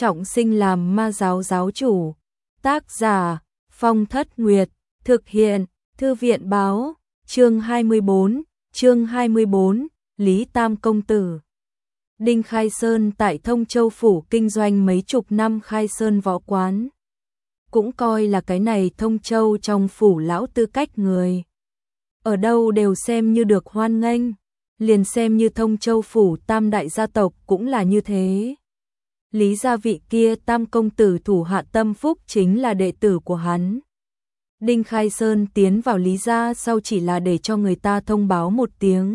trọng sinh làm ma giáo giáo chủ. Tác giả Phong Thất Nguyệt, thực hiện Thư viện báo, chương 24, Lý Tam Công Tử. Đinh Khai Sơn tại Thông Châu Phủ kinh doanh mấy chục năm Khai Sơn võ quán. Cũng coi là cái này Thông Châu trong phủ lão tư cách người. Ở đâu đều xem như được hoan nghênh, liền xem như Thông Châu Phủ tam đại gia tộc cũng là như thế. Lý gia vị kia Tam Công Tử thủ hạ Tâm Phúc chính là đệ tử của hắn. Đinh Khai Sơn tiến vào Lý gia sau chỉ là để cho người ta thông báo một tiếng.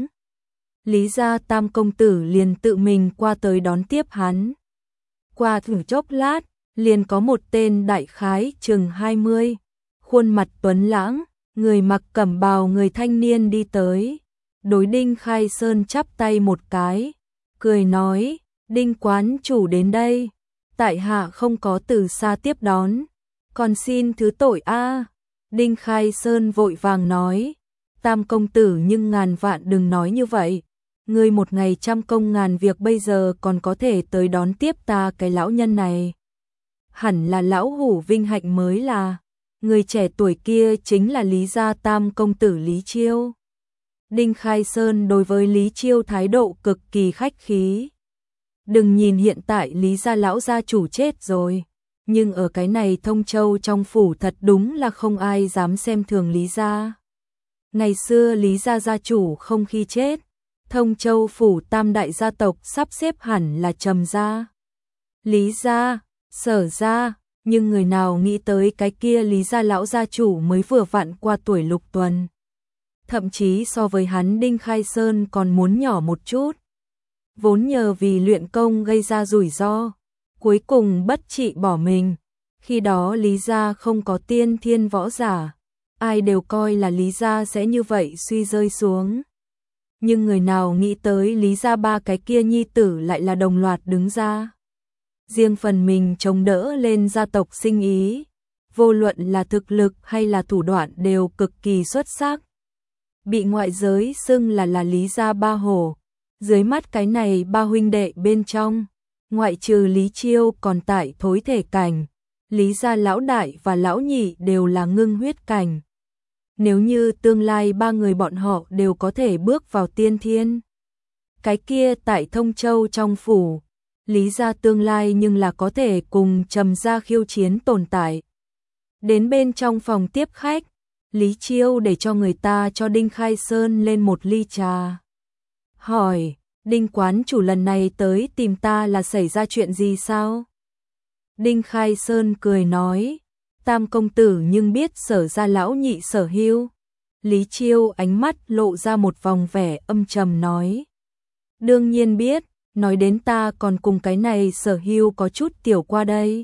Lý gia Tam Công Tử liền tự mình qua tới đón tiếp hắn. Qua thử chốc lát, liền có một tên đại khái chừng 20, khuôn mặt tuấn lãng, người mặc cẩm bào người thanh niên đi tới. Đối Đinh Khai Sơn chắp tay một cái, cười nói, Đinh quán chủ đến đây, tại hạ không có từ xa tiếp đón, còn xin thứ tội a. Đinh Khai Sơn vội vàng nói, Tam Công Tử nhưng ngàn vạn đừng nói như vậy, ngươi một ngày trăm công ngàn việc bây giờ còn có thể tới đón tiếp ta cái lão nhân này. Hẳn là lão hủ vinh hạnh mới là, người trẻ tuổi kia chính là Lý gia Tam Công Tử Lý Chiêu. Đinh Khai Sơn đối với Lý Chiêu thái độ cực kỳ khách khí. Đừng nhìn hiện tại Lý gia lão gia chủ chết rồi, nhưng ở cái này Thông Châu trong phủ thật đúng là không ai dám xem thường Lý gia. Ngày xưa Lý gia gia chủ không khi chết, Thông Châu phủ tam đại gia tộc sắp xếp hẳn là Trầm gia, Lý gia, Sở gia, nhưng người nào nghĩ tới cái kia Lý gia lão gia chủ mới vừa vặn qua tuổi lục tuần. Thậm chí so với hắn Đinh Khai Sơn còn muốn nhỏ một chút. Vốn nhờ vì luyện công gây ra rủi ro, cuối cùng bất trị bỏ mình. Khi đó Lý gia không có tiên thiên võ giả, ai đều coi là Lý gia sẽ như vậy suy rơi xuống. Nhưng người nào nghĩ tới Lý gia ba cái kia nhi tử lại là đồng loạt đứng ra. Riêng phần mình chống đỡ lên gia tộc sinh ý, vô luận là thực lực hay là thủ đoạn đều cực kỳ xuất sắc. Bị ngoại giới xưng là Lý gia ba hổ. Dưới mắt cái này ba huynh đệ bên trong, ngoại trừ Lý Chiêu còn tại thối thể cảnh, Lý gia lão đại và lão nhị đều là ngưng huyết cảnh. Nếu như tương lai ba người bọn họ đều có thể bước vào tiên thiên, cái kia tại Thông Châu trong phủ, Lý gia tương lai nhưng là có thể cùng Trầm gia khiêu chiến tồn tại. Đến bên trong phòng tiếp khách, Lý Chiêu để cho người ta cho Đinh Khai Sơn lên một ly trà. Hỏi, Đinh quán chủ lần này tới tìm ta là xảy ra chuyện gì sao? Đinh Khai Sơn cười nói, Tam Công Tử nhưng biết Sở gia lão nhị Sở Hưu. Lý Chiêu ánh mắt lộ ra một vòng vẻ âm trầm nói, đương nhiên biết, nói đến ta còn cùng cái này Sở Hưu có chút tiểu qua đây.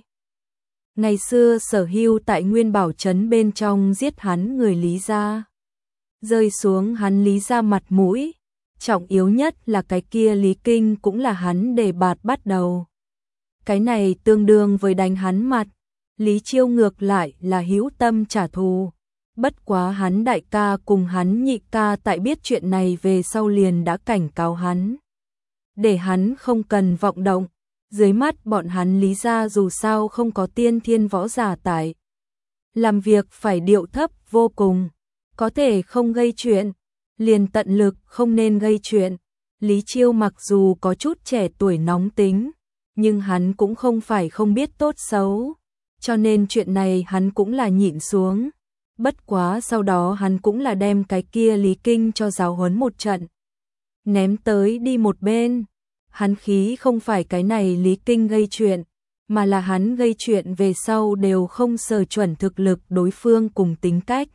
Ngày xưa Sở Hưu tại Nguyên Bảo Trấn bên trong giết hắn người Lý gia, rơi xuống hắn Lý gia mặt mũi. Trọng yếu nhất là cái kia Lý Kinh cũng là hắn đề bạt bắt đầu. Cái này tương đương với đánh hắn mặt. Lý Chiêu ngược lại là hữu tâm trả thù. Bất quá hắn đại ca cùng hắn nhị ca tại biết chuyện này về sau liền đã cảnh cáo hắn, để hắn không cần vọng động. Dưới mắt bọn hắn Lý gia dù sao không có tiên thiên võ giả tại, làm việc phải điệu thấp vô cùng, có thể không gây chuyện, liền tận lực không nên gây chuyện. Lý Chiêu mặc dù có chút trẻ tuổi nóng tính, nhưng hắn cũng không phải không biết tốt xấu, cho nên chuyện này hắn cũng là nhịn xuống. Bất quá sau đó hắn cũng là đem cái kia Lý Kinh cho giáo huấn một trận, ném tới đi một bên. Hắn khí không phải cái này Lý Kinh gây chuyện, mà là hắn gây chuyện về sau đều không sờ chuẩn thực lực đối phương cùng tính cách.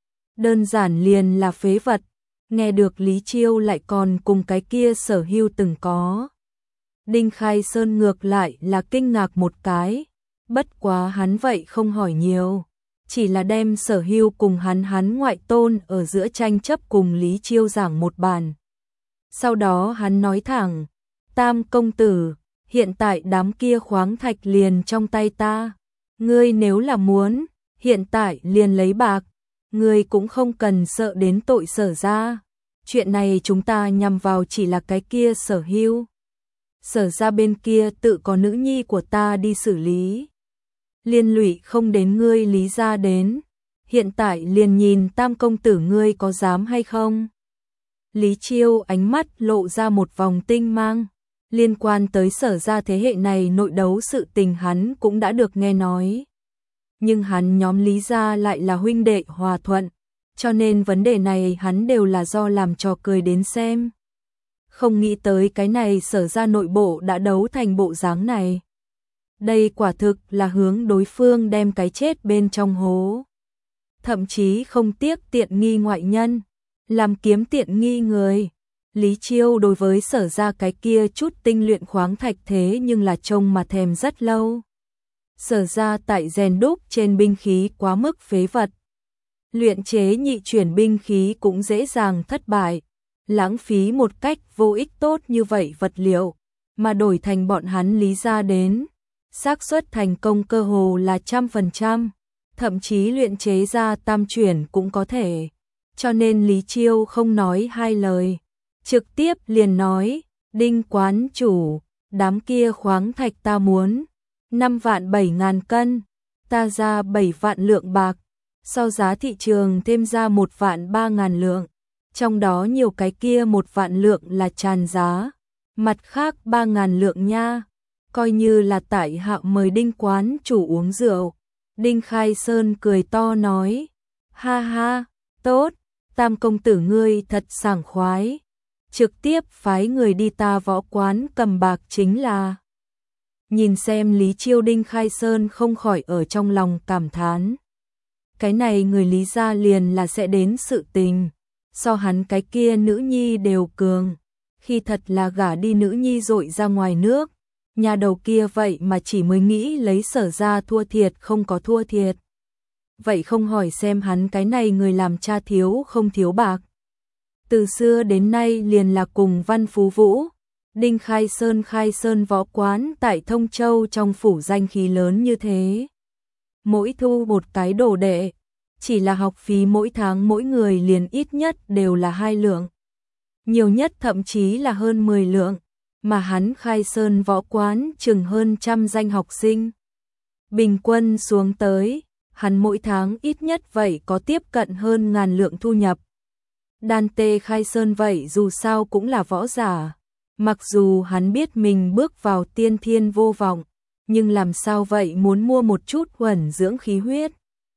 Đơn giản liền là phế vật. Nghe được Lý Chiêu lại còn cùng cái kia Sở Hưu từng có. Đinh Khai Sơn ngược lại là kinh ngạc một cái, bất quá hắn vậy không hỏi nhiều, chỉ là đem Sở Hưu cùng hắn ngoại tôn ở giữa tranh chấp cùng Lý Chiêu giảng một bàn. Sau đó hắn nói thẳng, Tam Công Tử, hiện tại đám kia khoáng thạch liền trong tay ta, ngươi nếu là muốn, hiện tại liền lấy bạc, ngươi cũng không cần sợ đến tội Sở gia. Chuyện này chúng ta nhằm vào chỉ là cái kia Sở Hưu. Sở ra bên kia tự có nữ nhi của ta đi xử lý. Liên lụy không đến ngươi Lý gia đến. Hiện tại liền nhìn Tam công tử ngươi có dám hay không? Lý Chiêu ánh mắt lộ ra một vòng tinh mang. Liên quan tới Sở ra thế hệ này nội đấu sự tình hắn cũng đã được nghe nói. Nhưng hắn nhóm Lý gia lại là huynh đệ hòa thuận, cho nên vấn đề này hắn đều là do làm trò cười đến xem. Không nghĩ tới cái này Sở ra nội bộ đã đấu thành bộ dáng này. Đây quả thực là hướng đối phương đem cái chết bên trong hố. Thậm chí không tiếc tiện nghi ngoại nhân, làm kiếm tiện nghi người. Lý Chiêu đối với Sở ra cái kia chút tinh luyện khoáng thạch thế nhưng là trông mà thèm rất lâu. Sở ra tại rèn đúc trên binh khí quá mức phế vật. Luyện chế nhị chuyển binh khí cũng dễ dàng thất bại. Lãng phí một cách vô ích tốt như vậy vật liệu, mà đổi thành bọn hắn Lý gia đến. Xác suất thành công cơ hồ là 100%, thậm chí luyện chế ra tam chuyển cũng có thể. Cho nên Lý Chiêu không nói hai lời, trực tiếp liền nói, Đinh quán chủ, đám kia khoáng thạch ta muốn 5.700.000 cân, ta ra 7 vạn lượng bạc, sau giá thị trường thêm ra 1.300.000 lượng, trong đó nhiều cái kia 1 vạn lượng là tràn giá, mặt khác 3.000 lượng nha, coi như là tại hạ mời Đinh quán chủ uống rượu. Đinh Khai Sơn cười to nói, ha ha, tốt, Tam công tử ngươi thật sảng khoái, trực tiếp phái người đi ta võ quán cầm bạc chính là. Nhìn xem Lý Chiêu, Đinh Khai Sơn không khỏi ở trong lòng cảm thán. Cái này người Lý gia liền là sẽ đến sự tình, so hắn cái kia nữ nhi đều cường, khi thật là gả đi nữ nhi dội ra ngoài nước, nhà đầu kia vậy mà chỉ mới nghĩ lấy Sở ra thua thiệt không có thua thiệt. Vậy không hỏi xem hắn cái này người làm cha thiếu không thiếu bạc. Từ xưa đến nay liền là cùng Văn Phú Vũ, Đinh Khai Sơn võ quán tại Thông Châu trong phủ danh khí lớn như thế. Mỗi thu một cái đồ đệ, chỉ là học phí mỗi tháng mỗi người liền ít nhất đều là 2 lượng. Nhiều nhất thậm chí là hơn 10 lượng, mà hắn Khai Sơn võ quán chừng hơn 100 danh học sinh. Bình quân xuống tới, hắn mỗi tháng ít nhất vậy có tiếp cận hơn 1.000 lượng thu nhập. Đan Tê Khai Sơn vậy dù sao cũng là võ giả, mặc dù hắn biết mình bước vào tiên thiên vô vọng, nhưng làm sao vậy muốn mua một chút huẩn dưỡng khí huyết,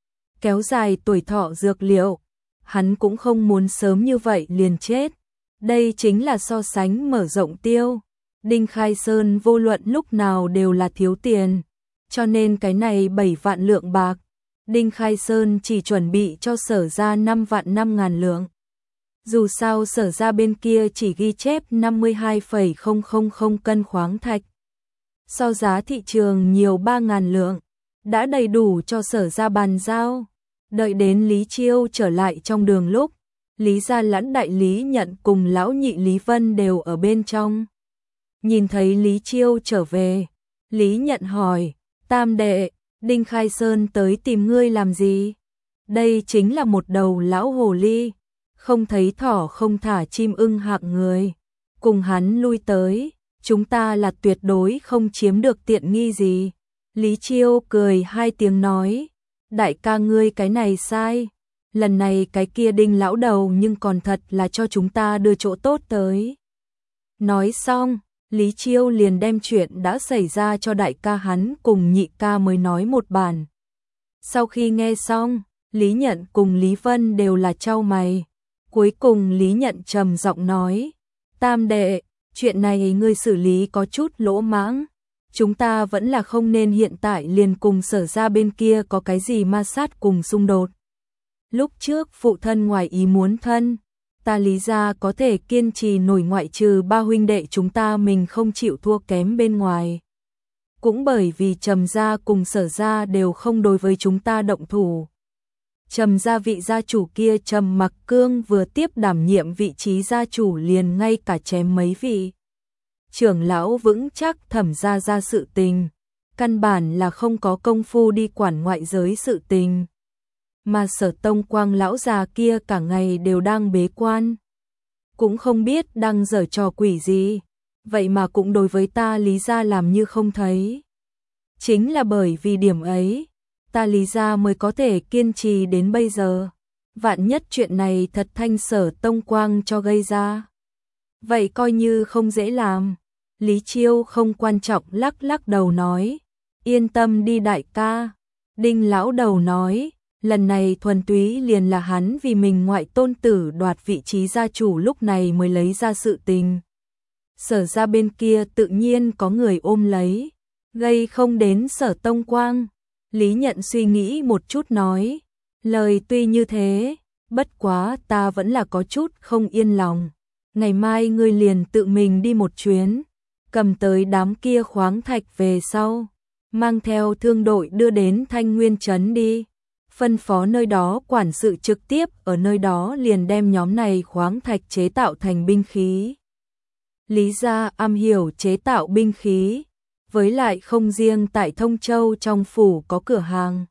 kéo dài tuổi thọ dược liệu, hắn cũng không muốn sớm như vậy liền chết. Đây chính là so sánh mở rộng tiêu. Đinh Khai Sơn vô luận lúc nào đều là thiếu tiền, cho nên cái này 7 vạn lượng bạc, Đinh Khai Sơn chỉ chuẩn bị cho Sở ra 5.500.000 lượng. Dù sao Sở ra bên kia chỉ ghi chép 52,000 cân khoáng thạch. So giá thị trường nhiều 3.000 lượng, đã đầy đủ cho Sở ra bàn giao. Đợi đến Lý Chiêu trở lại trong đường lúc, Lý gia lãnh đại Lý Nhận cùng lão nhị Lý Vân đều ở bên trong. Nhìn thấy Lý Chiêu trở về, Lý Nhận hỏi, Tam đệ, Đinh Khai Sơn tới tìm ngươi làm gì? Đây chính là một đầu lão hồ ly, không thấy thỏ không thả chim ưng hạng người. Cùng hắn lui tới, chúng ta là tuyệt đối không chiếm được tiện nghi gì. Lý Chiêu cười 2 tiếng nói, đại ca ngươi cái này sai. Lần này cái kia Đinh lão đầu nhưng còn thật là cho chúng ta đưa chỗ tốt tới. Nói xong, Lý Chiêu liền đem chuyện đã xảy ra cho đại ca hắn cùng nhị ca mới nói một bản. Sau khi nghe xong, Lý Nhận cùng Lý Vân đều là chau mày. Cuối cùng Lý Nhận trầm giọng nói, Tam đệ, chuyện này ngươi xử lý có chút lỗ mãng. Chúng ta vẫn là không nên hiện tại liền cùng Sở ra bên kia có cái gì ma sát cùng xung đột. Lúc trước phụ thân ngoài ý muốn thân, ta Lý gia có thể kiên trì nổi ngoại trừ 3 huynh đệ chúng ta mình không chịu thua kém bên ngoài. Cũng bởi vì Trầm gia cùng Sở gia đều không đối với chúng ta động thủ. Trầm gia vị gia chủ kia Trầm Mặc Cương vừa tiếp đảm nhiệm vị trí gia chủ liền ngay cả chém mấy vị trưởng lão vững chắc Thẩm gia ra sự tình, căn bản là không có công phu đi quản ngoại giới sự tình. Mà Sở Tông Quang lão già kia cả ngày đều đang bế quan, cũng không biết đang giở trò quỷ gì. vậy mà cũng đối với ta Lý gia làm như không thấy. Chính là bởi vì điểm ấy, ta Lý gia mới có thể kiên trì đến bây giờ. Vạn nhất chuyện này thật thanh Sở Tông Quang cho gây ra, vậy coi như không dễ làm. Lý Chiêu không quan trọng lắc lắc đầu nói, yên tâm đi đại ca. Đinh lão đầu nói, lần này thuần túy liền là hắn vì mình ngoại tôn tử đoạt vị trí gia chủ lúc này mới lấy ra sự tình. Sở ra bên kia tự nhiên có người ôm lấy, gây không đến Sở Tông Quang. Lý Nhận suy nghĩ một chút nói, lời tuy như thế, bất quá ta vẫn là có chút không yên lòng. Ngày mai ngươi liền tự mình đi một chuyến, cầm tới đám kia khoáng thạch về sau, mang theo thương đội đưa đến Thanh Nguyên Trấn đi. Phân phó nơi đó quản sự trực tiếp ở nơi đó liền đem nhóm này khoáng thạch chế tạo thành binh khí. Lý gia am hiểu chế tạo binh khí, với lại không riêng tại Thông Châu trong phủ có cửa hàng.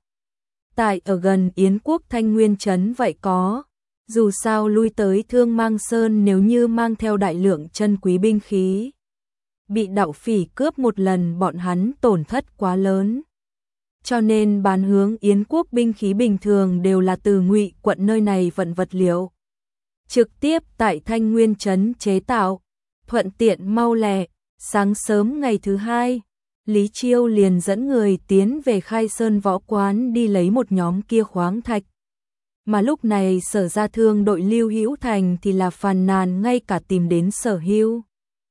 Tại ở gần Yến Quốc Thanh Nguyên Trấn vậy có, dù sao lui tới Thương Mang Sơn nếu như mang theo đại lượng chân quý binh khí, bị đạo phỉ cướp một lần bọn hắn tổn thất quá lớn. Cho nên bán hướng Yến Quốc binh khí bình thường đều là từ Ngụy quận nơi này vận vật liệu, trực tiếp tại Thanh Nguyên Trấn chế tạo, thuận tiện mau lẹ. Sáng sớm ngày thứ hai, Lý Chiêu liền dẫn người tiến về Khai Sơn Võ Quán đi lấy một nhóm kia khoáng thạch. Mà lúc này Sở Gia Thương đội Lưu Hữu Thành thì là phàn nàn ngay cả tìm đến Sở Hưu.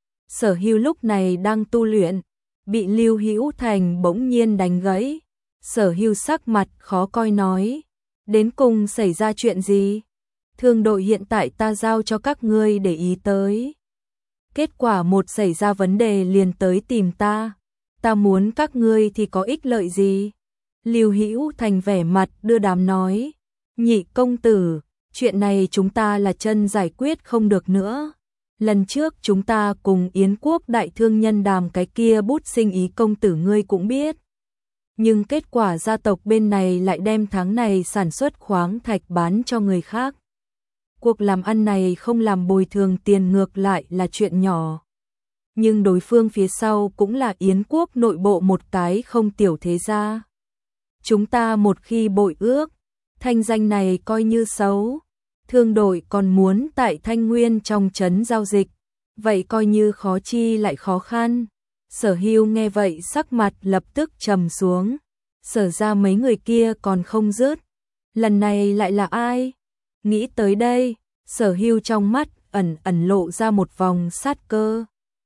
Sở Hưu lúc này đang tu luyện, bị Lưu Hữu Thành bỗng nhiên đánh gãy. Sở Hưu sắc mặt khó coi nói, đến cùng xảy ra chuyện gì? Thương đội hiện tại ta giao cho các ngươi để ý tới. Kết quả một xảy ra vấn đề liền tới tìm ta. Ta muốn các ngươi thì có ích lợi gì? Lưu Hữu Thành vẻ mặt đưa đám nói, nhị công tử, chuyện này chúng ta là chân giải quyết không được nữa. Lần trước chúng ta cùng Yến Quốc đại thương nhân đàm cái kia bút sinh ý công tử ngươi cũng biết. Nhưng kết quả gia tộc bên này lại đem tháng này sản xuất khoáng thạch bán cho người khác. Cuộc làm ăn này không làm bồi thường tiền ngược lại là chuyện nhỏ. Nhưng đối phương phía sau cũng là Yến Quốc nội bộ một cái không tiểu thế gia. Chúng ta một khi bội ước, thanh danh này coi như xấu. Thương đội còn muốn tại Thanh Nguyên trong trấn giao dịch, vậy coi như khó chi lại khó khăn. Sở Hưu nghe vậy sắc mặt lập tức trầm xuống. Sở ra mấy người kia còn không dứt, lần này lại là ai? Nghĩ tới đây, Sở Hưu trong mắt ẩn ẩn lộ ra một vòng sát cơ.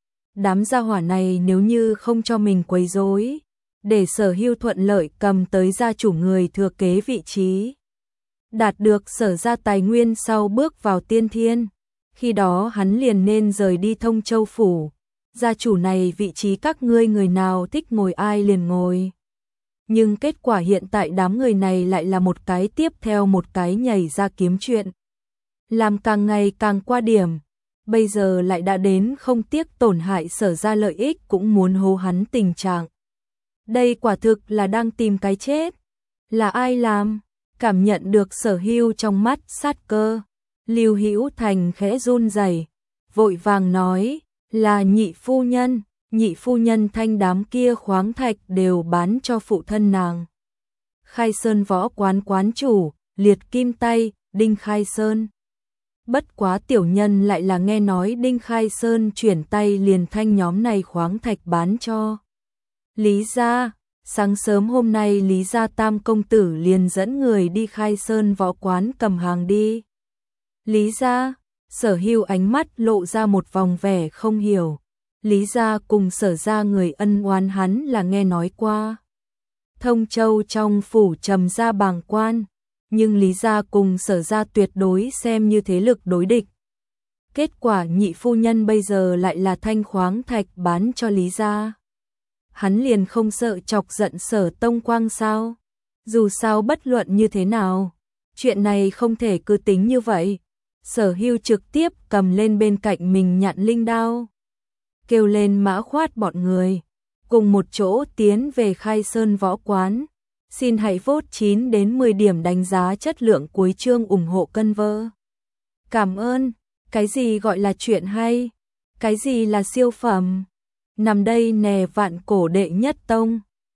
Đám gia hỏa này nếu như không cho mình quấy rối, để Sở Hưu thuận lợi cầm tới gia chủ người thừa kế vị trí, đạt được Sở ra tài nguyên sau bước vào tiên thiên, khi đó hắn liền nên rời đi Thông Châu phủ. Gia chủ này vị trí các ngươi người nào thích ngồi ai liền ngồi. Nhưng kết quả hiện tại đám người này lại là một cái tiếp theo một cái nhảy ra kiếm chuyện, làm càng ngày càng qua điểm. Bây giờ lại đã đến không tiếc tổn hại Sở ra lợi ích cũng muốn hô hắn tình trạng. Đây quả thực là đang tìm cái chết. Là ai làm? Cảm nhận được Sở Hưu trong mắt sát cơ, Lưu Hữu Thành khẽ run rẩy, vội vàng nói, là nhị phu nhân thanh đám kia khoáng thạch đều bán cho phụ thân nàng. Khai Sơn Võ Quán quán chủ, liệt kim tay, Đinh Khai Sơn. Bất quá tiểu nhân lại là nghe nói Đinh Khai Sơn chuyển tay liền thanh nhóm này khoáng thạch bán cho Lý gia. Sáng sớm hôm nay Lý gia tam công tử liền dẫn người đi Khai Sơn Võ Quán cầm hàng đi. Lý gia, Sở Hưu ánh mắt lộ ra một vòng vẻ không hiểu. Lý gia cùng Sở gia người ân oán hắn là nghe nói qua. Thông Châu trong phủ trầm gia bàng quan, nhưng Lý gia cùng Sở gia tuyệt đối xem như thế lực đối địch. Kết quả nhị phu nhân bây giờ lại là thanh khoáng thạch bán cho Lý gia. Hắn liền không sợ chọc giận Sở Tông Quang sao? Dù sao bất luận như thế nào, chuyện này không thể cứ tính như vậy. Sở Hưu trực tiếp cầm lên bên cạnh mình nhạn linh đao, kêu lên Mã Khoát bọn người, cùng một chỗ tiến về Khai Sơn Võ Quán. Xin hãy vote 9 đến 10 điểm đánh giá chất lượng cuối chương ủng hộ Cân Vơ. Cảm ơn. Cái gì gọi là chuyện hay? Cái gì là siêu phẩm? Nằm đây nè, vạn cổ đệ nhất tông.